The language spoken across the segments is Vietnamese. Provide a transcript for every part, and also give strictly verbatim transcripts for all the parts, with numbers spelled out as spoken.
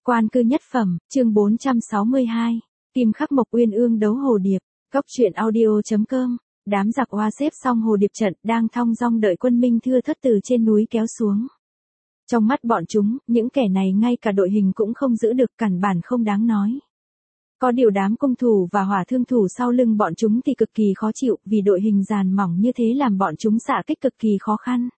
Quan cư nhất phẩm, chương bốn trăm sáu mươi hai. Kim khắc mộc uyên ương đấu hồ điệp. Cốc truyện audio.com. Đám giặc oa xếp xong hồ điệp trận, đang thong dong đợi quân minh thưa thớt từ trên núi kéo xuống. Trong mắt bọn chúng, những kẻ này ngay cả đội hình cũng không giữ được, cản bản không đáng nói. Có điều đám cung thủ và hỏa thương thủ sau lưng bọn chúng thì cực kỳ khó chịu, vì đội hình dàn mỏng như thế làm bọn chúng xạ kích cực kỳ khó khăn.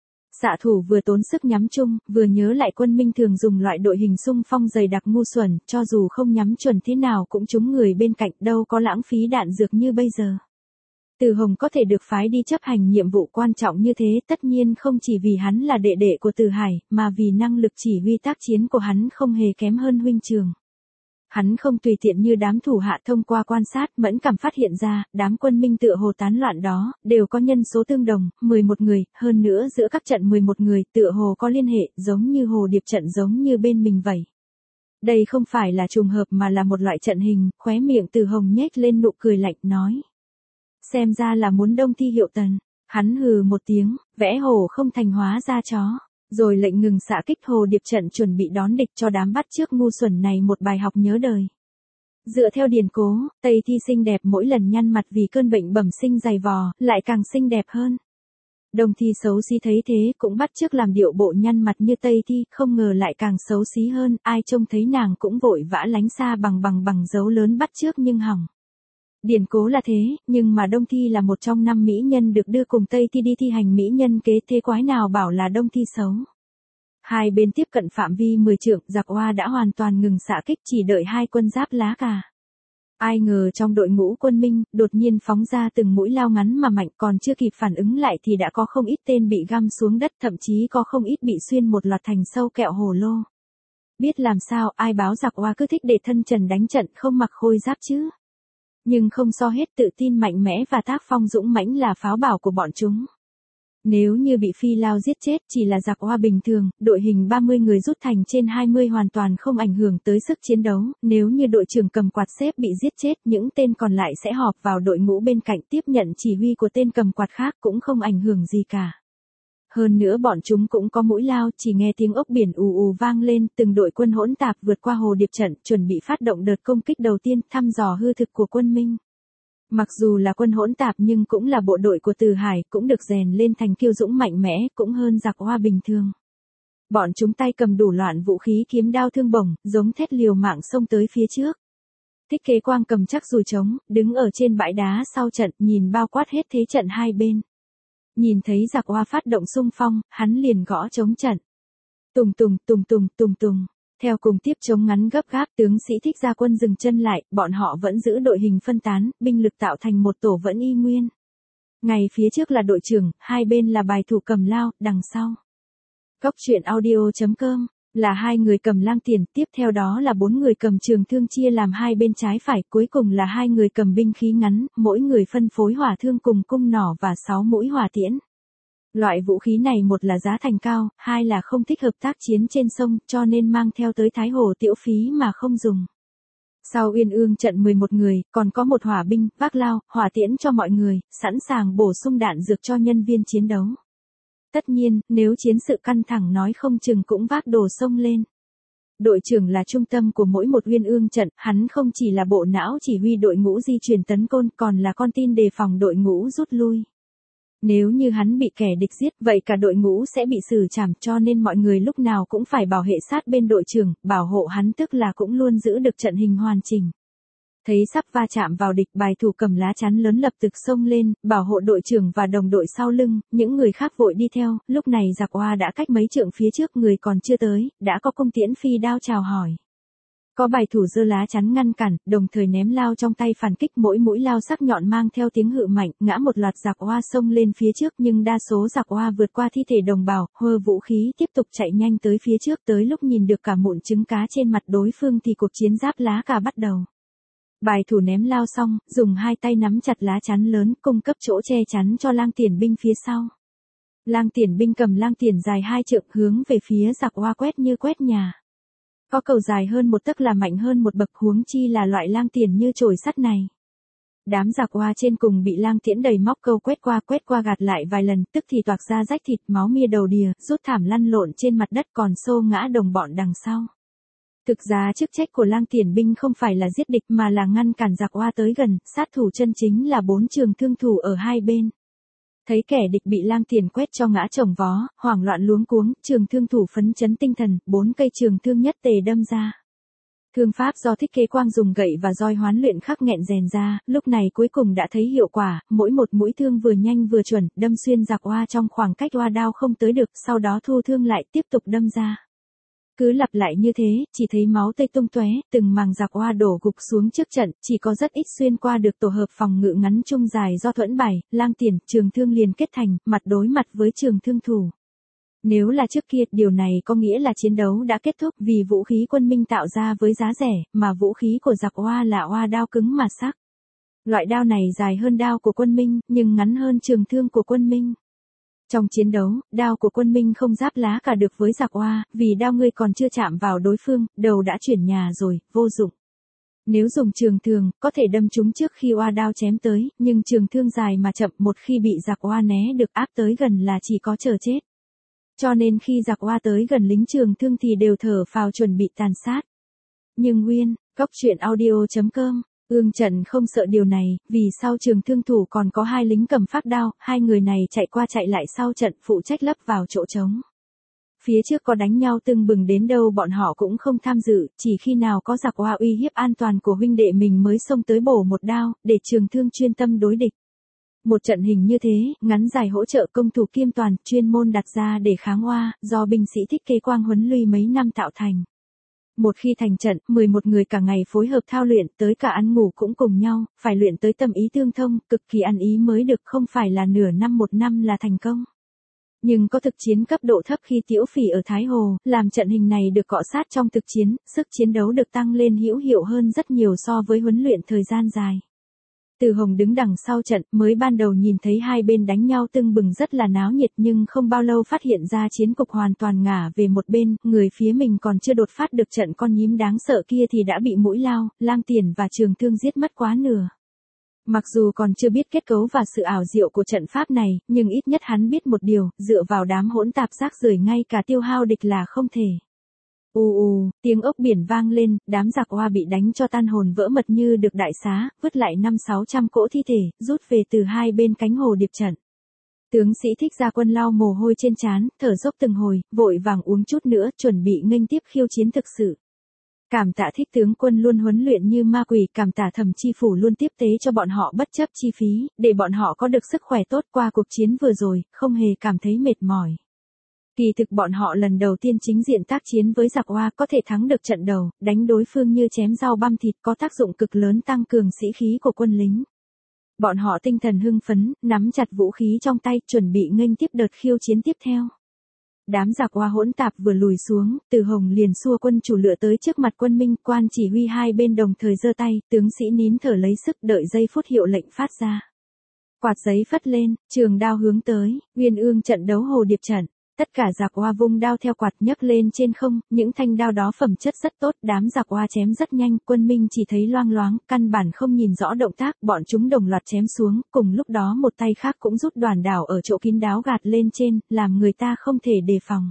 Xạ thủ vừa tốn sức nhắm chung, vừa nhớ lại quân minh thường dùng loại đội hình xung phong dày đặc ngu xuẩn, cho dù không nhắm chuẩn thế nào cũng trúng người bên cạnh, đâu có lãng phí đạn dược như bây giờ. Từ Hồng có thể được phái đi chấp hành nhiệm vụ quan trọng như thế, tất nhiên không chỉ vì hắn là đệ đệ của Từ Hải, mà vì năng lực chỉ huy tác chiến của hắn không hề kém hơn huynh trường. Hắn không tùy tiện như đám thủ hạ, thông qua quan sát mẫn cảm phát hiện ra, đám quân minh tựa hồ tán loạn đó, đều có nhân số tương đồng, mười một người, hơn nữa giữa các trận mười một người, tựa hồ có liên hệ, giống như hồ điệp trận giống như bên mình vậy. Đây không phải là trùng hợp mà là một loại trận hình, khóe miệng Từ Hồng nhếch lên nụ cười lạnh nói. Xem ra là muốn đông thi hiệu tần. Hắn hừ một tiếng, vẽ hổ không thành hóa ra chó. Rồi lệnh ngừng xạ kích hồ điệp trận, chuẩn bị đón địch, cho đám bắt chước ngu xuẩn này một bài học nhớ đời. Dựa theo điển cố, Tây Thi xinh đẹp mỗi lần nhăn mặt vì cơn bệnh bẩm sinh dày vò, lại càng xinh đẹp hơn. Đông Thi xấu xí thấy thế cũng bắt chước làm điệu bộ nhăn mặt như Tây Thi, không ngờ lại càng xấu xí hơn, ai trông thấy nàng cũng vội vã lánh xa bằng bằng bằng dấu lớn bắt chước nhưng hỏng. Điển cố là thế, nhưng mà Đông Thi là một trong năm mỹ nhân được đưa cùng Tây Thi đi thi hành mỹ nhân kế, thế quái nào bảo là Đông Thi xấu. Hai bên tiếp cận phạm vi mười trượng, giặc oa đã hoàn toàn ngừng xạ kích, chỉ đợi hai quân giáp lá cà. Ai ngờ trong đội ngũ quân minh, đột nhiên phóng ra từng mũi lao ngắn mà mạnh, còn chưa kịp phản ứng lại thì đã có không ít tên bị găm xuống đất, thậm chí có không ít bị xuyên một loạt thành sâu kẹo hồ lô. Biết làm sao, ai báo giặc oa cứ thích để thân trần đánh trận, không mặc khôi giáp chứ. Nhưng không so hết tự tin mạnh mẽ và tác phong dũng mãnh là pháo bảo của bọn chúng. Nếu như bị phi lao giết chết chỉ là giặc oa bình thường, đội hình ba mươi người rút thành trên hai mươi hoàn toàn không ảnh hưởng tới sức chiến đấu, nếu như đội trưởng cầm quạt xếp bị giết chết, những tên còn lại sẽ họp vào đội ngũ bên cạnh tiếp nhận chỉ huy của tên cầm quạt khác, cũng không ảnh hưởng gì cả. Hơn nữa bọn chúng cũng có mũi lao, chỉ nghe tiếng ốc biển ù ù vang lên, từng đội quân hỗn tạp vượt qua hồ điệp trận, chuẩn bị phát động đợt công kích đầu tiên, thăm dò hư thực của quân Minh. Mặc dù là quân hỗn tạp nhưng cũng là bộ đội của Từ Hải, cũng được rèn lên thành kiêu dũng mạnh mẽ, cũng hơn giặc oa bình thường. Bọn chúng tay cầm đủ loạn vũ khí, kiếm đao thương bổng, giống thét liều mạng xông tới phía trước. Thích Kế Quang cầm chắc dùi trống, đứng ở trên bãi đá sau trận, nhìn bao quát hết thế trận hai bên. Nhìn thấy giặc oa phát động xung phong, hắn liền gõ trống trận. Tùng tùng tùng tùng tùng tùng. Theo cùng tiếp trống ngắn gấp gáp, tướng sĩ Thích Gia Quân dừng chân lại, bọn họ vẫn giữ đội hình phân tán, binh lực tạo thành một tổ vẫn y nguyên. Ngay phía trước là đội trưởng, hai bên là bài thủ cầm lao, đằng sau. Cốc truyện audio.com, là hai người cầm lang tiền, tiếp theo đó là bốn người cầm trường thương chia làm hai bên trái phải, cuối cùng là hai người cầm binh khí ngắn, mỗi người phân phối hỏa thương cùng cung nỏ và sáu mũi hỏa tiễn. Loại vũ khí này một là giá thành cao, hai là không thích hợp tác chiến trên sông, cho nên mang theo tới Thái Hồ Tiễu phí mà không dùng. Sau Uyên Ương trận mười một người, còn có một hỏa binh, vác lao, hỏa tiễn cho mọi người, sẵn sàng bổ sung đạn dược cho nhân viên chiến đấu. Tất nhiên, nếu chiến sự căng thẳng nói không chừng cũng vác đồ sông lên. Đội trưởng là trung tâm của mỗi một Uyên Ương trận, hắn không chỉ là bộ não chỉ huy đội ngũ di chuyển tấn công, còn là con tin đề phòng đội ngũ rút lui. Nếu như hắn bị kẻ địch giết, vậy cả đội ngũ sẽ bị xử trảm, cho nên mọi người lúc nào cũng phải bảo hệ sát bên đội trưởng, bảo hộ hắn, tức là cũng luôn giữ được trận hình hoàn chỉnh. Thấy sắp va chạm vào địch, bài thủ cầm lá chắn lớn lập tức xông lên, bảo hộ đội trưởng và đồng đội sau lưng, những người khác vội đi theo, lúc này giặc oa đã cách mấy trượng phía trước, người còn chưa tới, đã có cung tiễn phi đao chào hỏi. Có bài thủ giơ lá chắn ngăn cản, đồng thời ném lao trong tay phản kích, mỗi mũi lao sắc nhọn mang theo tiếng hự mạnh, ngã một loạt giặc oa xông lên phía trước, nhưng đa số giặc oa vượt qua thi thể đồng bào, hơ vũ khí tiếp tục chạy nhanh tới phía trước, tới lúc nhìn được cả mụn trứng cá trên mặt đối phương thì cuộc chiến giáp lá cà bắt đầu. Bài thủ ném lao xong, dùng hai tay nắm chặt lá chắn lớn, cung cấp chỗ che chắn cho lang tiền binh phía sau. Lang tiền binh cầm lang tiền dài hai trượng hướng về phía giặc oa quét như quét nhà. Có cầu dài hơn một tấc là mạnh hơn một bậc, huống chi là loại lang tiền như chổi sắt này. Đám giặc oa trên cùng bị lang tiễn đầy móc câu quét qua quét qua gạt lại vài lần, tức thì toạc ra rách thịt, máu mia đầu đìa, rút thảm lăn lộn trên mặt đất, còn xô ngã đồng bọn đằng sau. Thực ra chức trách của Lang Tiền binh không phải là giết địch mà là ngăn cản giặc Oa tới gần, sát thủ chân chính là bốn trường thương thủ ở hai bên. Thấy kẻ địch bị Lang Tiền quét cho ngã chồng vó, hoảng loạn luống cuống, trường thương thủ phấn chấn tinh thần, bốn cây trường thương nhất tề đâm ra. Thương pháp do Thích Kế Quang dùng gậy và roi hoán luyện khắc nghẹn rèn ra, lúc này cuối cùng đã thấy hiệu quả, mỗi một mũi thương vừa nhanh vừa chuẩn, đâm xuyên giặc Oa trong khoảng cách oa đao không tới được, sau đó thu thương lại tiếp tục đâm ra. Cứ lặp lại như thế, chỉ thấy máu tươi tung tóe, từng màng giặc Oa đổ gục xuống trước trận, chỉ có rất ít xuyên qua được tổ hợp phòng ngự ngắn trung dài do Thuẫn bày, Lang Tiền, trường thương liền kết thành, mặt đối mặt với trường thương thủ. Nếu là trước kia, điều này có nghĩa là chiến đấu đã kết thúc vì vũ khí quân Minh tạo ra với giá rẻ, mà vũ khí của giặc Oa là oa đao cứng mà sắc. Loại đao này dài hơn đao của quân Minh, nhưng ngắn hơn trường thương của quân Minh. Trong chiến đấu, đao của quân Minh không giáp lá cả được với giặc Oa, vì đao ngươi còn chưa chạm vào đối phương, đầu đã chuyển nhà rồi, vô dụng. Nếu dùng trường thương, có thể đâm trúng trước khi oa đao chém tới, nhưng trường thương dài mà chậm, một khi bị giặc Oa né được áp tới gần là chỉ có chờ chết. Cho nên khi giặc Oa tới gần lính trường thương thì đều thở phào chuẩn bị tàn sát. Nhưng Nguyên, Cốc truyện audio chấm com, Ương Trận không sợ điều này, vì sau trường thương thủ còn có hai lính cầm phác đao, hai người này chạy qua chạy lại sau trận phụ trách lấp vào chỗ trống. Phía trước có đánh nhau tưng bừng đến đâu bọn họ cũng không tham dự, chỉ khi nào có giặc Oa uy hiếp an toàn của huynh đệ mình mới xông tới bổ một đao, để trường thương chuyên tâm đối địch. Một trận hình như thế, ngắn dài hỗ trợ công thủ kiêm toàn, chuyên môn đặt ra để kháng Oa, do binh sĩ Thích Kế Quang huấn luyện mấy năm tạo thành. Một khi thành trận, mười một người cả ngày phối hợp thao luyện, tới cả ăn ngủ cũng cùng nhau, phải luyện tới tâm ý tương thông, cực kỳ ăn ý mới được, không phải là nửa năm một năm là thành công. Nhưng có thực chiến cấp độ thấp khi Tiễu Phỉ ở Thái Hồ, làm trận hình này được cọ sát trong thực chiến, sức chiến đấu được tăng lên hữu hiệu hơn rất nhiều so với huấn luyện thời gian dài. Từ Hồng đứng đằng sau trận, mới ban đầu nhìn thấy hai bên đánh nhau tưng bừng rất là náo nhiệt nhưng không bao lâu phát hiện ra chiến cục hoàn toàn ngả về một bên, người phía mình còn chưa đột phát được trận con nhím đáng sợ kia thì đã bị mũi lao, Lang Tiền và trường thương giết mất quá nửa. Mặc dù còn chưa biết kết cấu và sự ảo diệu của trận pháp này, nhưng ít nhất hắn biết một điều, dựa vào đám hỗn tạp rác rưởi ngay cả tiêu hao địch là không thể. Ù ù, tiếng ốc biển vang lên, đám giặc Oa bị đánh cho tan hồn vỡ mật như được đại xá, vứt lại năm sáu trăm cỗ thi thể, rút về từ hai bên cánh hồ điệp trận. Tướng sĩ Thích Gia Quân lau mồ hôi trên trán, thở dốc từng hồi, vội vàng uống chút nữa, chuẩn bị nghênh tiếp khiêu chiến thực sự. Cảm tạ Thích tướng quân luôn huấn luyện như ma quỷ, cảm tạ Thẩm Chi Phủ luôn tiếp tế cho bọn họ bất chấp chi phí, để bọn họ có được sức khỏe tốt qua cuộc chiến vừa rồi, không hề cảm thấy mệt mỏi. Kỳ thực bọn họ lần đầu tiên chính diện tác chiến với giặc Oa có thể thắng được trận đầu, đánh đối phương như chém rau băm thịt có tác dụng cực lớn tăng cường sĩ khí của quân lính. Bọn họ tinh thần hưng phấn, nắm chặt vũ khí trong tay, chuẩn bị nghênh tiếp đợt khiêu chiến tiếp theo. Đám giặc Oa hỗn tạp vừa lùi xuống, Từ Hồng liền xua quân chủ lựa tới trước mặt quân Minh, quan chỉ huy hai bên đồng thời giơ tay, tướng sĩ nín thở lấy sức đợi giây phút hiệu lệnh phát ra. Quạt giấy phất lên, trường đao hướng tới, Uyên Ương trận đấu hồ điệp trận. Tất cả giặc Oa vung đao theo quạt nhấc lên trên không, những thanh đao đó phẩm chất rất tốt, đám giặc Oa chém rất nhanh, quân Minh chỉ thấy loang loáng, căn bản không nhìn rõ động tác, bọn chúng đồng loạt chém xuống, cùng lúc đó một tay khác cũng rút đoàn đảo ở chỗ kín đáo gạt lên trên, làm người ta không thể đề phòng.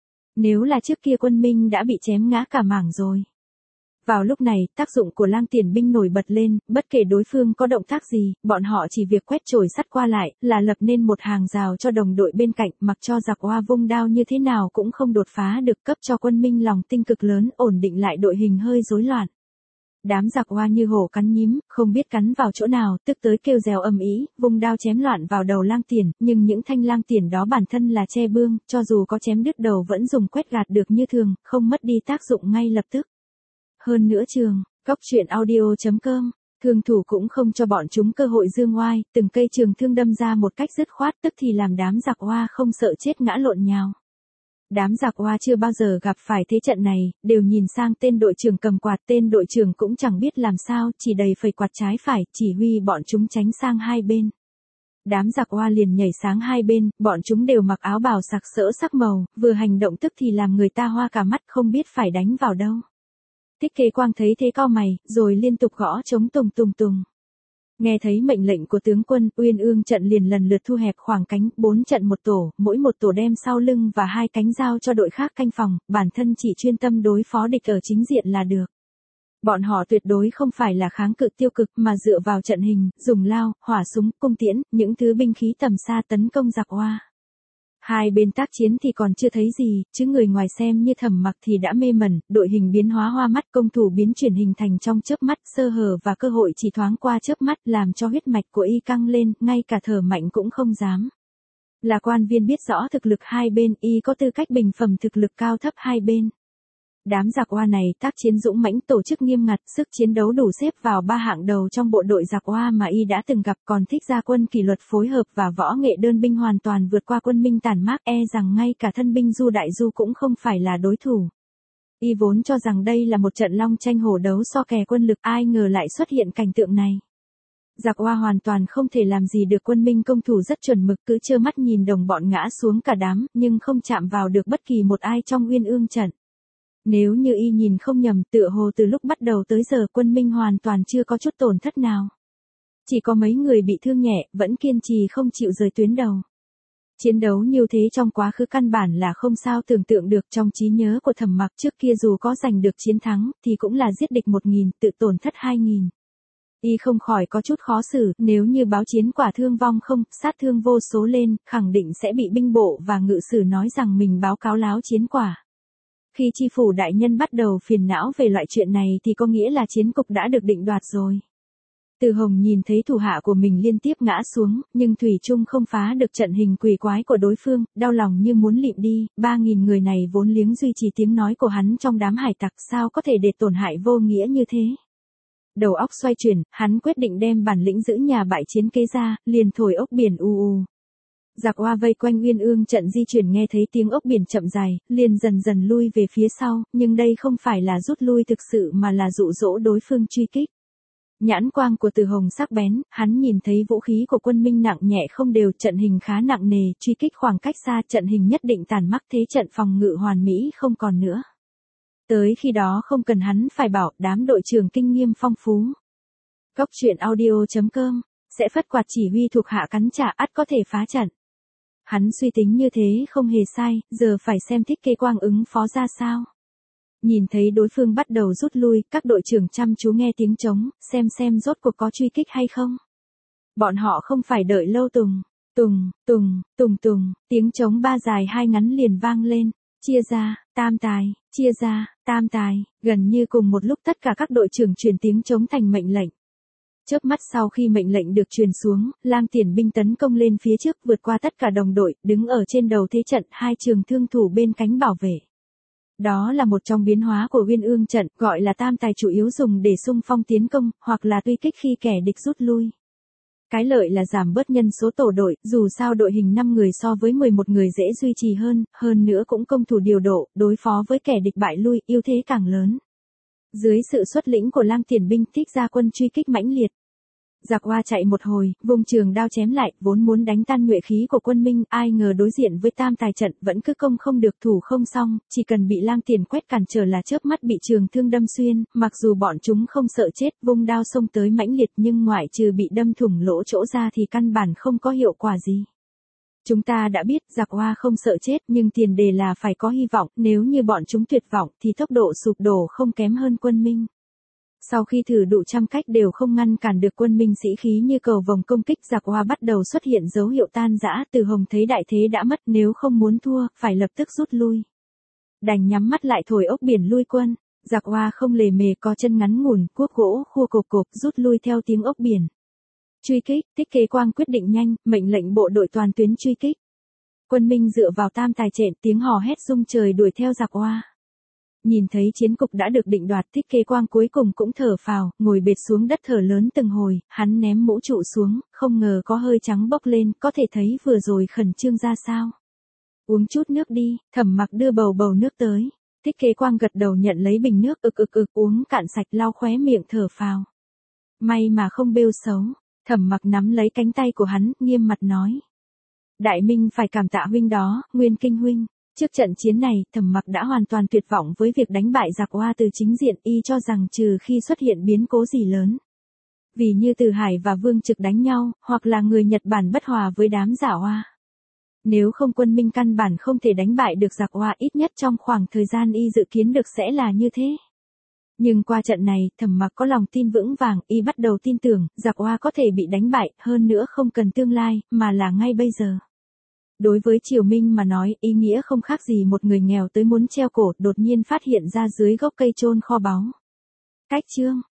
Nếu là trước kia quân Minh đã bị chém ngã cả mảng rồi. Vào lúc này, tác dụng của Lang Tiền binh nổi bật lên, bất kể đối phương có động tác gì, bọn họ chỉ việc quét chổi sắt qua lại, là lập nên một hàng rào cho đồng đội bên cạnh, mặc cho giặc Oa vung đao như thế nào cũng không đột phá được, cấp cho quân Minh lòng tin cực lớn, ổn định lại đội hình hơi rối loạn. Đám giặc Oa như hổ cắn nhím, không biết cắn vào chỗ nào, tức tới kêu rèo ầm ĩ, vung đao chém loạn vào đầu Lang Tiền, nhưng những thanh Lang Tiền đó bản thân là che bương, cho dù có chém đứt đầu vẫn dùng quét gạt được như thường, không mất đi tác dụng ngay lập tức. Hơn nữa trường, Cốc truyện audio chấm com, thương thủ cũng không cho bọn chúng cơ hội dương oai, từng cây trường thương đâm ra một cách dứt khoát, tức thì làm đám giặc Oa không sợ chết ngã lộn nhào. Đám giặc Oa chưa bao giờ gặp phải thế trận này, đều nhìn sang tên đội trưởng cầm quạt, tên đội trưởng cũng chẳng biết làm sao, chỉ đầy phẩy quạt trái phải, chỉ huy bọn chúng tránh sang hai bên. Đám giặc Oa liền nhảy sáng hai bên, bọn chúng đều mặc áo bào sặc sỡ sắc màu, vừa hành động tức thì làm người ta hoa cả mắt, không biết phải đánh vào đâu. Thích Kế Quang thấy thế cau mày, rồi liên tục gõ trống tùng tùng tùng. Nghe thấy mệnh lệnh của tướng quân, Uyên Ương trận liền lần lượt thu hẹp khoảng cánh, bốn trận một tổ, mỗi một tổ đem sau lưng và hai cánh giao cho đội khác canh phòng, bản thân chỉ chuyên tâm đối phó địch ở chính diện là được. Bọn họ tuyệt đối không phải là kháng cự tiêu cực mà dựa vào trận hình, dùng lao, hỏa súng, cung tiễn, những thứ binh khí tầm xa tấn công giặc Hoa. Hai bên tác chiến thì còn chưa thấy gì, chứ người ngoài xem như Thẩm Mặc thì đã mê mẩn, đội hình biến hóa hoa mắt, công thủ biến chuyển hình thành trong chớp mắt, sơ hở và cơ hội chỉ thoáng qua chớp mắt làm cho huyết mạch của y căng lên, ngay cả thở mạnh cũng không dám. Là quan viên biết rõ thực lực hai bên, y có tư cách bình phẩm thực lực cao thấp hai bên. Đám giặc Hoa này tác chiến dũng mãnh, tổ chức nghiêm ngặt, sức chiến đấu đủ xếp vào ba hạng đầu trong bộ đội giặc Hoa mà y đã từng gặp, còn thích gia quân kỷ luật phối hợp và võ nghệ đơn binh hoàn toàn vượt qua quân Minh tàn mác, e rằng ngay cả thân binh Du Đại Du cũng không phải là đối thủ. Y vốn cho rằng đây là một trận long tranh hổ đấu so kè quân lực, ai ngờ lại xuất hiện cảnh tượng này. Giặc Hoa hoàn toàn không thể làm gì được quân Minh, công thủ rất chuẩn mực, cứ trơ mắt nhìn đồng bọn ngã xuống cả đám, nhưng không chạm vào được bất kỳ một ai trong Uyên Ương trận. Nếu như y nhìn không nhầm, tựa hồ từ lúc bắt đầu tới giờ quân Minh hoàn toàn chưa có chút tổn thất nào. Chỉ có mấy người bị thương nhẹ, vẫn kiên trì không chịu rời tuyến đầu. Chiến đấu như thế trong quá khứ căn bản là không sao tưởng tượng được, trong trí nhớ của Thẩm Mặc trước kia dù có giành được chiến thắng, thì cũng là giết địch một nghìn, tự tổn thất hai nghìn. Y không khỏi có chút khó xử, nếu như báo chiến quả thương vong không, sát thương vô số lên, khẳng định sẽ bị binh bộ và ngự sử nói rằng mình báo cáo láo chiến quả. Khi chi phủ đại nhân bắt đầu phiền não về loại chuyện này thì có nghĩa là chiến cục đã được định đoạt rồi. Từ Hồng nhìn thấy thủ hạ của mình liên tiếp ngã xuống, nhưng thủy chung không phá được trận hình quỷ quái của đối phương, đau lòng như muốn lịm đi, ba nghìn người này vốn liếng duy trì tiếng nói của hắn trong đám hải tặc, sao có thể để tổn hại vô nghĩa như thế. Đầu óc xoay chuyển, hắn quyết định đem bản lĩnh giữ nhà bại chiến kế ra, liền thổi ốc biển u u. Giặc Hoa vây quanh Uyên Ương trận di chuyển, nghe thấy tiếng ốc biển chậm dài, liền dần dần lui về phía sau, nhưng đây không phải là rút lui thực sự mà là dụ dỗ đối phương truy kích. Nhãn quang của Từ Hồng sắc bén, hắn nhìn thấy vũ khí của quân Minh nặng nhẹ không đều, trận hình khá nặng nề, truy kích khoảng cách xa, trận hình nhất định tàn mắc, thế trận phòng ngự hoàn mỹ không còn nữa. Tới khi đó không cần hắn phải bảo, đám đội trưởng kinh nghiệm phong phú. Cốc truyện audio chấm com sẽ phất quạt chỉ huy thuộc hạ cắn trả, ắt có thể phá trận. Hắn suy tính như thế không hề sai, giờ phải xem Thích Kê Quang ứng phó ra sao. Nhìn thấy đối phương bắt đầu rút lui, các đội trưởng chăm chú nghe tiếng trống, xem xem rốt cuộc có truy kích hay không. Bọn họ không phải đợi lâu, tùng, tùng, tùng, tùng tùng, tiếng trống ba dài hai ngắn liền vang lên, chia ra, tam tài, chia ra, tam tài, gần như cùng một lúc tất cả các đội trưởng truyền tiếng trống thành mệnh lệnh. Chớp mắt sau khi mệnh lệnh được truyền xuống, Lang Tiền binh tấn công lên phía trước, vượt qua tất cả đồng đội, đứng ở trên đầu thế trận, hai trường thương thủ bên cánh bảo vệ. Đó là một trong biến hóa của Uyên Ương trận, gọi là tam tài, chủ yếu dùng để xung phong tiến công, hoặc là tuy kích khi kẻ địch rút lui. Cái lợi là giảm bớt nhân số tổ đội, dù sao đội hình năm người so với mười một người dễ duy trì hơn, hơn nữa cũng công thủ điều độ, đối phó với kẻ địch bại lui, ưu thế càng lớn. Dưới sự xuất lĩnh của Lang Tiền binh, Thích ra quân truy kích mãnh liệt. Giặc Hoa chạy một hồi, vùng trường đao chém lại, vốn muốn đánh tan nhuệ khí của quân Minh, ai ngờ đối diện với tam tài trận vẫn cứ công không được, thủ không xong, chỉ cần bị Lang Tiền quét cản trở là chớp mắt bị trường thương đâm xuyên, mặc dù bọn chúng không sợ chết, vung đao xông tới mãnh liệt, nhưng ngoại trừ bị đâm thủng lỗ chỗ ra thì căn bản không có hiệu quả gì. Chúng ta đã biết giặc Hoa không sợ chết, nhưng tiền đề là phải có hy vọng, nếu như bọn chúng tuyệt vọng thì tốc độ sụp đổ không kém hơn quân Minh. Sau khi thử đủ trăm cách đều không ngăn cản được quân Minh sĩ khí như cầu vồng công kích, giặc Hoa bắt đầu xuất hiện dấu hiệu tan rã, Từ Hồng thấy đại thế đã mất, nếu không muốn thua, phải lập tức rút lui. Đành nhắm mắt lại thổi ốc biển lui quân, giặc Hoa không lề mề, có chân ngắn ngủn, cuốc gỗ khua cộp cộp, rút lui theo tiếng ốc biển. Truy kích, Thích Kế Quang quyết định nhanh, mệnh lệnh bộ đội toàn tuyến truy kích. Quân Minh dựa vào tam tài trện, tiếng hò hét rung trời đuổi theo giặc Hoa. Nhìn thấy chiến cục đã được định đoạt, Thích Kế Quang cuối cùng cũng thở phào, ngồi bệt xuống đất thở lớn từng hồi, hắn ném mũ trụ xuống, không ngờ có hơi trắng bốc lên, có thể thấy vừa rồi khẩn trương ra sao. Uống chút nước đi, Thẩm Mặc đưa bầu bầu nước tới. Thích Kế Quang gật đầu nhận lấy bình nước, ực ực ực uống cạn sạch, lau khóe miệng thở phào. May mà không bêu xấu. Thẩm Mặc nắm lấy cánh tay của hắn, nghiêm mặt nói. Đại Minh phải cảm tạ huynh đó, Nguyên Kinh huynh. Trước trận chiến này, Thẩm Mặc đã hoàn toàn tuyệt vọng với việc đánh bại giặc Hoa từ chính diện, y cho rằng trừ khi xuất hiện biến cố gì lớn. Vì như Từ Hải và Vương Trực đánh nhau, hoặc là người Nhật Bản bất hòa với đám Giặc Oa. Nếu không quân Minh căn bản không thể đánh bại được Giặc Oa, ít nhất trong khoảng thời gian y dự kiến được sẽ là như thế. Nhưng qua trận này, Thẩm Mặc có lòng tin vững vàng, y bắt đầu tin tưởng, Giặc Oa có thể bị đánh bại, hơn nữa không cần tương lai, mà là ngay bây giờ. Đối với Triều Minh mà nói, ý nghĩa không khác gì một người nghèo tới muốn treo cổ, đột nhiên phát hiện ra dưới gốc cây chôn kho báu. Cách chương